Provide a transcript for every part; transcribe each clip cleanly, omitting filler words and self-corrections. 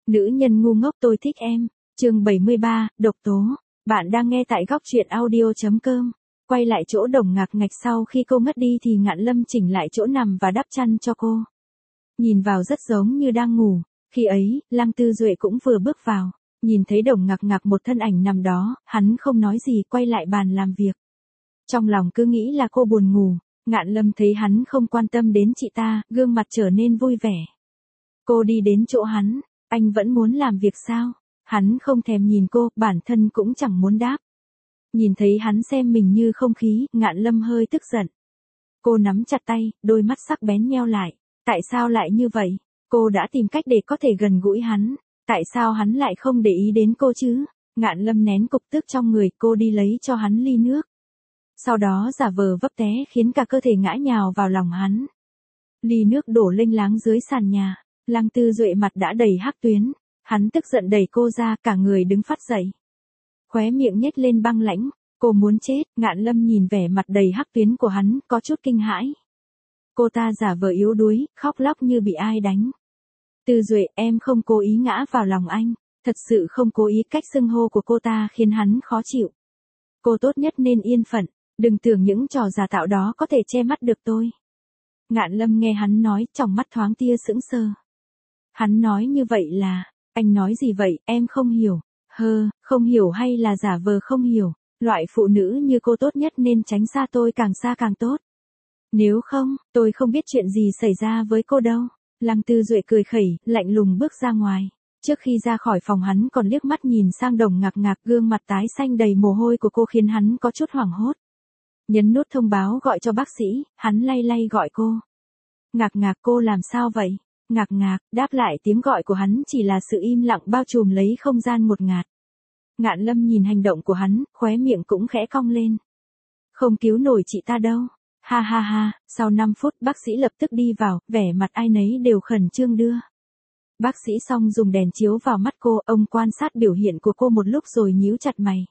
Nữ nhân ngu ngốc tôi thích em. Chương 73, độc tố. Bạn đang nghe tại góc truyện audio.com. Quay lại chỗ Đồng Ngạc Ngạch sau khi cô ngất đi thì Ngạn Lâm chỉnh lại chỗ nằm và đắp chăn cho cô. Nhìn vào rất giống như đang ngủ. Khi ấy, Lăng Tư Duệ cũng vừa bước vào. Nhìn thấy Đồng Ngạc Ngạc một thân ảnh nằm đó, hắn không nói gì quay lại bàn làm việc. Trong lòng cứ nghĩ là cô buồn ngủ. Ngạn Lâm thấy hắn không quan tâm đến chị ta, gương mặt trở nên vui vẻ. Cô đi đến chỗ hắn. Anh vẫn muốn làm việc sao? Hắn không thèm nhìn cô, bản thân cũng chẳng muốn đáp. Nhìn thấy hắn xem mình như không khí, Ngạn Lâm hơi tức giận. Cô nắm chặt tay, đôi mắt sắc bén nheo lại. Tại sao lại như vậy? Cô đã tìm cách để có thể gần gũi hắn. Tại sao hắn lại không để ý đến cô chứ? Ngạn Lâm nén cục tức trong người, cô đi lấy cho hắn ly nước. Sau đó giả vờ vấp té khiến cả cơ thể ngã nhào vào lòng hắn. Ly nước đổ lênh láng dưới sàn nhà. Lăng Tư Duệ mặt đã đầy hắc tuyến. Hắn tức giận đẩy cô ra, cả người đứng phắt dậy. Khóe miệng nhếch lên băng lãnh. Cô muốn chết. Ngạn Lâm nhìn vẻ mặt đầy hắc tuyến của hắn, có chút kinh hãi. Cô ta giả vờ yếu đuối, khóc lóc như bị ai đánh. Tư Duệ, em không cố ý ngã vào lòng anh. Thật sự không cố ý. Cách xưng hô của cô ta khiến hắn khó chịu. Cô tốt nhất nên yên phận. Đừng tưởng những trò giả tạo đó có thể che mắt được tôi. Ngạn Lâm nghe hắn nói, trong mắt thoáng tia sững sờ. Hắn nói như vậy là, anh nói gì vậy, em không hiểu. Không hiểu hay là giả vờ không hiểu. Loại phụ nữ như cô tốt nhất nên tránh xa tôi, càng xa càng tốt. Nếu không, tôi không biết chuyện gì xảy ra với cô đâu. Lăng Tư Duệ cười khẩy, lạnh lùng bước ra ngoài. Trước khi ra khỏi phòng hắn còn liếc mắt nhìn sang Đồng Ngạc Ngạc, gương mặt tái xanh đầy mồ hôi của cô khiến hắn có chút hoảng hốt. Nhấn nút thông báo gọi cho bác sĩ, hắn lay lay gọi cô. Ngạc Ngạc, cô làm sao vậy? Ngạc Ngạc, đáp lại tiếng gọi của hắn chỉ là sự im lặng bao trùm lấy không gian ngột ngạt. Ngạn Lâm nhìn hành động của hắn, khóe miệng cũng khẽ cong lên. Không cứu nổi chị ta đâu. Ha ha ha, sau 5 phút bác sĩ lập tức đi vào, vẻ mặt ai nấy đều khẩn trương đưa. Bác sĩ xong dùng đèn chiếu vào mắt cô, ông quan sát biểu hiện của cô một lúc rồi nhíu chặt mày.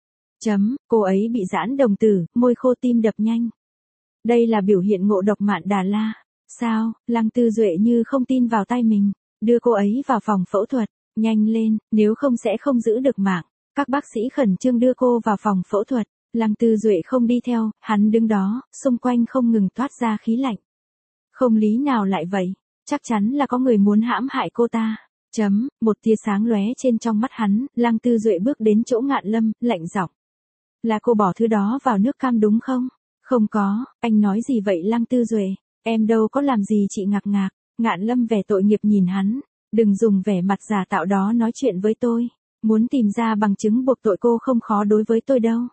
Cô ấy bị giãn đồng tử, môi khô, tim đập nhanh. Đây là biểu hiện ngộ độc mạn Đà La. Sao? Lăng Tư Duệ như không tin vào tai mình. Đưa cô ấy vào phòng phẫu thuật. Nhanh lên, nếu không sẽ không giữ được mạng. Các bác sĩ khẩn trương đưa cô vào phòng phẫu thuật. Lăng Tư Duệ không đi theo, hắn đứng đó, xung quanh không ngừng toát ra khí lạnh. Không lý nào lại vậy? Chắc chắn là có người muốn hãm hại cô ta. Một tia sáng lóe trên trong mắt hắn, Lăng Tư Duệ bước đến chỗ Ngạn Lâm, lạnh giọng. Là cô bỏ thứ đó vào nước cam đúng không? Không có, anh nói gì vậy Lăng Tư Duệ? Em đâu có làm gì chị Ngạc Ngạc. Ngạn Lâm vẻ tội nghiệp nhìn hắn. Đừng dùng vẻ mặt giả tạo đó nói chuyện với tôi. Muốn tìm ra bằng chứng buộc tội cô không khó đối với tôi đâu.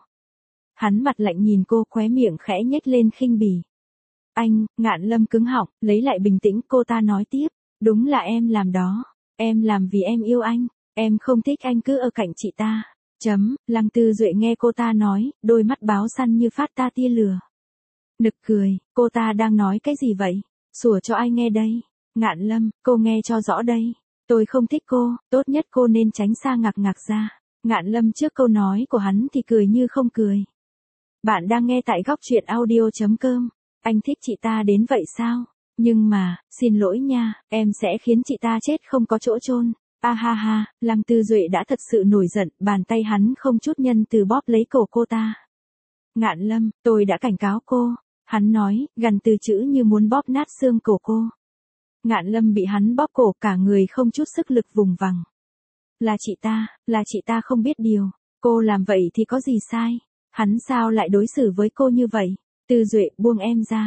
Hắn mặt lạnh nhìn cô, khóe miệng khẽ nhếch lên khinh bỉ. Anh, Ngạn Lâm cứng họng, lấy lại bình tĩnh, cô ta nói tiếp. Đúng là em làm đó. Em làm vì em yêu anh. Em không thích anh cứ ở cạnh chị ta. Lăng Tư Duệ nghe cô ta nói, đôi mắt báo săn như phát ta tia lửa. Nực cười, cô ta đang nói cái gì vậy? Sủa cho ai nghe đây? Ngạn Lâm, cô nghe cho rõ đây. Tôi không thích cô, tốt nhất cô nên tránh xa Ngạc Ngạc ra. Ngạn Lâm trước câu nói của hắn thì cười như không cười. Bạn đang nghe tại góc truyện audio.com. Anh thích chị ta đến vậy sao? Nhưng mà, xin lỗi nha, em sẽ khiến chị ta chết không có chỗ chôn. Ha ha, Lăng Tư Duệ đã thật sự nổi giận, bàn tay hắn không chút nhân từ bóp lấy cổ cô ta. Ngạn Lâm, tôi đã cảnh cáo cô. Hắn nói, gần từ chữ như muốn bóp nát xương cổ cô. Ngạn Lâm bị hắn bóp cổ, cả người không chút sức lực vùng vằng. Là chị ta không biết điều. Cô làm vậy thì có gì sai? Hắn sao lại đối xử với cô như vậy? Tư Duệ, buông em ra.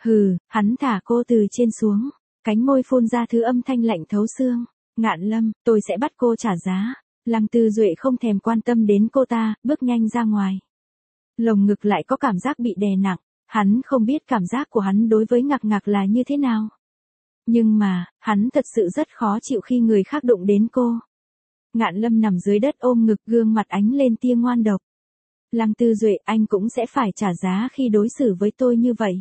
Hắn thả cô từ trên xuống. Cánh môi phun ra thứ âm thanh lạnh thấu xương. Ngạn Lâm, tôi sẽ bắt cô trả giá. Lăng Tư Duệ không thèm quan tâm đến cô ta, bước nhanh ra ngoài. Lồng ngực lại có cảm giác bị đè nặng. Hắn không biết cảm giác của hắn đối với Ngạc Ngạc là như thế nào. Nhưng mà, hắn thật sự rất khó chịu khi người khác đụng đến cô. Ngạn Lâm nằm dưới đất ôm ngực, gương mặt ánh lên tia ngoan độc. Lăng Tư Duệ, anh cũng sẽ phải trả giá khi đối xử với tôi như vậy.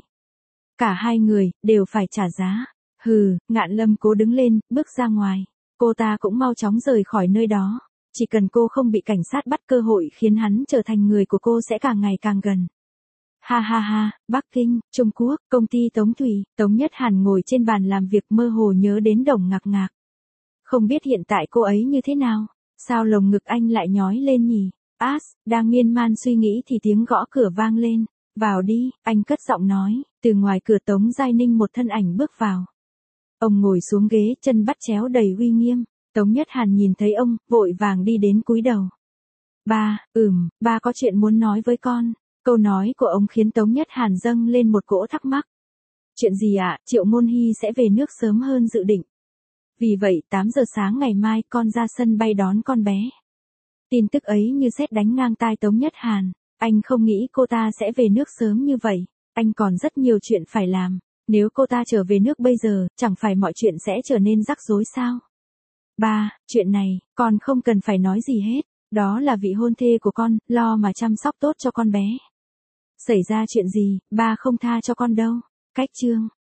Cả hai người, đều phải trả giá. Ngạn Lâm cố đứng lên, bước ra ngoài. Cô ta cũng mau chóng rời khỏi nơi đó. Chỉ cần cô không bị cảnh sát bắt, cơ hội khiến hắn trở thành người của cô sẽ càng ngày càng gần. Ha ha ha, Bắc Kinh, Trung Quốc, công ty Tống Thủy, Tống Nhất Hàn ngồi trên bàn làm việc mơ hồ nhớ đến Đồng Ngạc Ngạc. Không biết hiện tại cô ấy như thế nào? Sao lồng ngực anh lại nhói lên nhỉ? Đang miên man suy nghĩ thì tiếng gõ cửa vang lên. Vào đi, anh cất giọng nói, từ ngoài cửa Tống Giai Ninh một thân ảnh bước vào. Ông ngồi xuống ghế, chân bắt chéo đầy uy nghiêm. Tống Nhất Hàn nhìn thấy ông, vội vàng đi đến cúi đầu. Ba có chuyện muốn nói với con. Câu nói của ông khiến Tống Nhất Hàn dâng lên một cỗ thắc mắc. Chuyện gì ạ? Triệu Môn Hy sẽ về nước sớm hơn dự định. Vì vậy 8 giờ sáng ngày mai con ra sân bay đón con bé. Tin tức ấy như sét đánh ngang tai Tống Nhất Hàn. Anh không nghĩ cô ta sẽ về nước sớm như vậy. Anh còn rất nhiều chuyện phải làm. Nếu cô ta trở về nước bây giờ, chẳng phải mọi chuyện sẽ trở nên rắc rối sao? Ba, chuyện này, con không cần phải nói gì hết. Đó là vị hôn thê của con, lo mà chăm sóc tốt cho con bé. Xảy ra chuyện gì, ba không tha cho con đâu. Cách chương